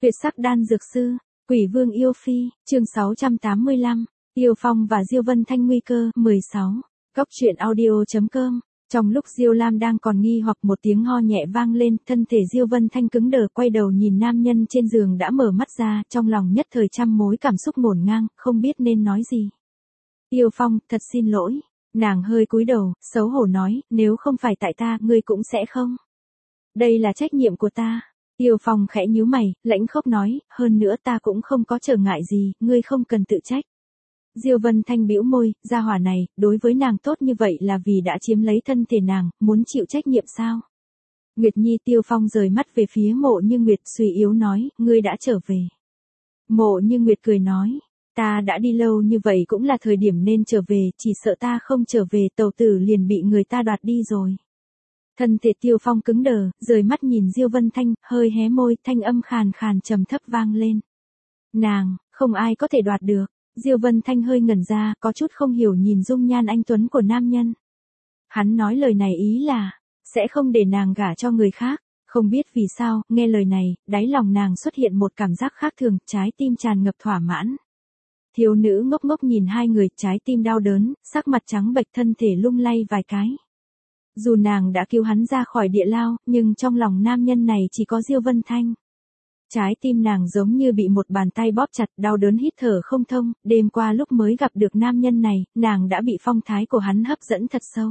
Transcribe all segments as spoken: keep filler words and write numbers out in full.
Tuyệt sắc đan dược sư, Quỷ Vương yêu phi, chương sáu trăm tám mươi lăm, Tiêu Phong và Diêu Vân Thanh nguy cơ, mười sáu. Góc truyện audio.com. Trong lúc Diêu Lam đang còn nghi hoặc một tiếng ho nhẹ vang lên, thân thể Diêu Vân Thanh cứng đờ quay đầu nhìn nam nhân trên giường đã mở mắt ra, trong lòng nhất thời trăm mối cảm xúc ngổn ngang, không biết nên nói gì. Tiêu Phong, thật xin lỗi. Nàng hơi cúi đầu, xấu hổ nói, nếu không phải tại ta, ngươi cũng sẽ không. Đây là trách nhiệm của ta. Tiêu Phong khẽ nhíu mày, lãnh khốc nói, hơn nữa ta cũng không có trở ngại gì, ngươi không cần tự trách. Diêu Vân Thanh bĩu môi, gia hỏa này, đối với nàng tốt như vậy là vì đã chiếm lấy thân thể nàng, muốn chịu trách nhiệm sao? Nguyệt Nhi. Tiêu Phong rời mắt về phía Mộ Như Nguyệt, suy yếu nói, ngươi đã trở về. Mộ Như Nguyệt cười nói, ta đã đi lâu như vậy cũng là thời điểm nên trở về, chỉ sợ ta không trở về tàu tử liền bị người ta đoạt đi rồi. Thân thể Tiêu Phong cứng đờ, rời mắt nhìn Diêu Vân Thanh, hơi hé môi, thanh âm khàn khàn trầm thấp vang lên. Nàng, không ai có thể đoạt được. Diêu Vân Thanh hơi ngẩn ra, có chút không hiểu nhìn dung nhan anh tuấn của nam nhân. Hắn nói lời này ý là, sẽ không để nàng gả cho người khác. Không biết vì sao, nghe lời này, đáy lòng nàng xuất hiện một cảm giác khác thường, trái tim tràn ngập thỏa mãn. Thiếu nữ ngốc ngốc nhìn hai người, trái tim đau đớn, sắc mặt trắng bệch, thân thể lung lay vài cái. Dù nàng đã cứu hắn ra khỏi địa lao, nhưng trong lòng nam nhân này chỉ có Diêu Vân Thanh. Trái tim nàng giống như bị một bàn tay bóp chặt, đau đớn hít thở không thông, đêm qua lúc mới gặp được nam nhân này, nàng đã bị phong thái của hắn hấp dẫn thật sâu.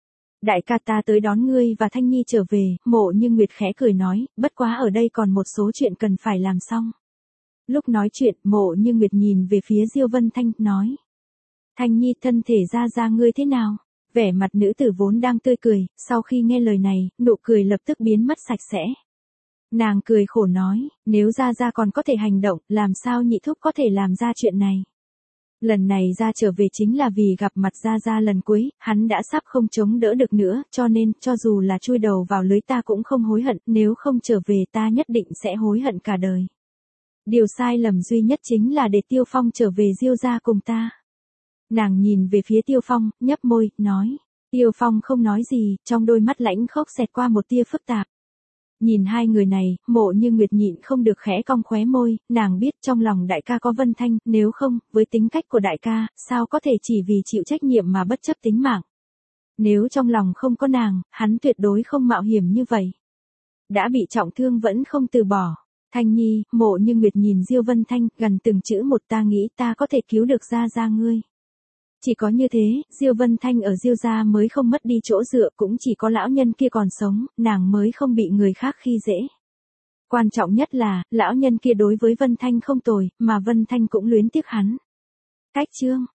Đại ca, ta tới đón ngươi và Thanh Nhi trở về. Mộ Như Nguyệt khẽ cười nói, bất quá ở đây còn một số chuyện cần phải làm xong. Lúc nói chuyện, Mộ Như Nguyệt nhìn về phía Diêu Vân Thanh, nói. Thanh Nhi, thân thể ra ra ngươi thế nào? Vẻ mặt nữ tử vốn đang tươi cười, sau khi nghe lời này, nụ cười lập tức biến mất sạch sẽ. Nàng cười khổ nói, nếu ra ra còn có thể hành động, làm sao nhị thúc có thể làm ra chuyện này? Lần này ra trở về chính là vì gặp mặt ra ra lần cuối, hắn đã sắp không chống đỡ được nữa, cho nên, cho dù là chui đầu vào lưới ta cũng không hối hận, nếu không trở về ta nhất định sẽ hối hận cả đời. Điều sai lầm duy nhất chính là để Tiêu Phong trở về Diêu gia cùng ta. Nàng nhìn về phía Tiêu Phong, nhấp môi, nói. Tiêu Phong không nói gì, trong đôi mắt lãnh khốc xẹt qua một tia phức tạp. Nhìn hai người này, Mộ Như Nguyệt nhịn không được khẽ cong khóe môi, nàng biết trong lòng đại ca có Vân Thanh, nếu không, với tính cách của đại ca, sao có thể chỉ vì chịu trách nhiệm mà bất chấp tính mạng. Nếu trong lòng không có nàng, hắn tuyệt đối không mạo hiểm như vậy. Đã bị trọng thương vẫn không từ bỏ. Thanh Nhi. Mộ Như Nguyệt nhìn Diêu Vân Thanh, gần từng chữ một, ta nghĩ ta có thể cứu được gia gia ngươi. Chỉ có như thế, Diêu Vân Thanh ở Diêu gia mới không mất đi chỗ dựa, cũng chỉ có lão nhân kia còn sống, nàng mới không bị người khác khi dễ. Quan trọng nhất là, lão nhân kia đối với Vân Thanh không tồi, mà Vân Thanh cũng luyến tiếc hắn. Cách chương.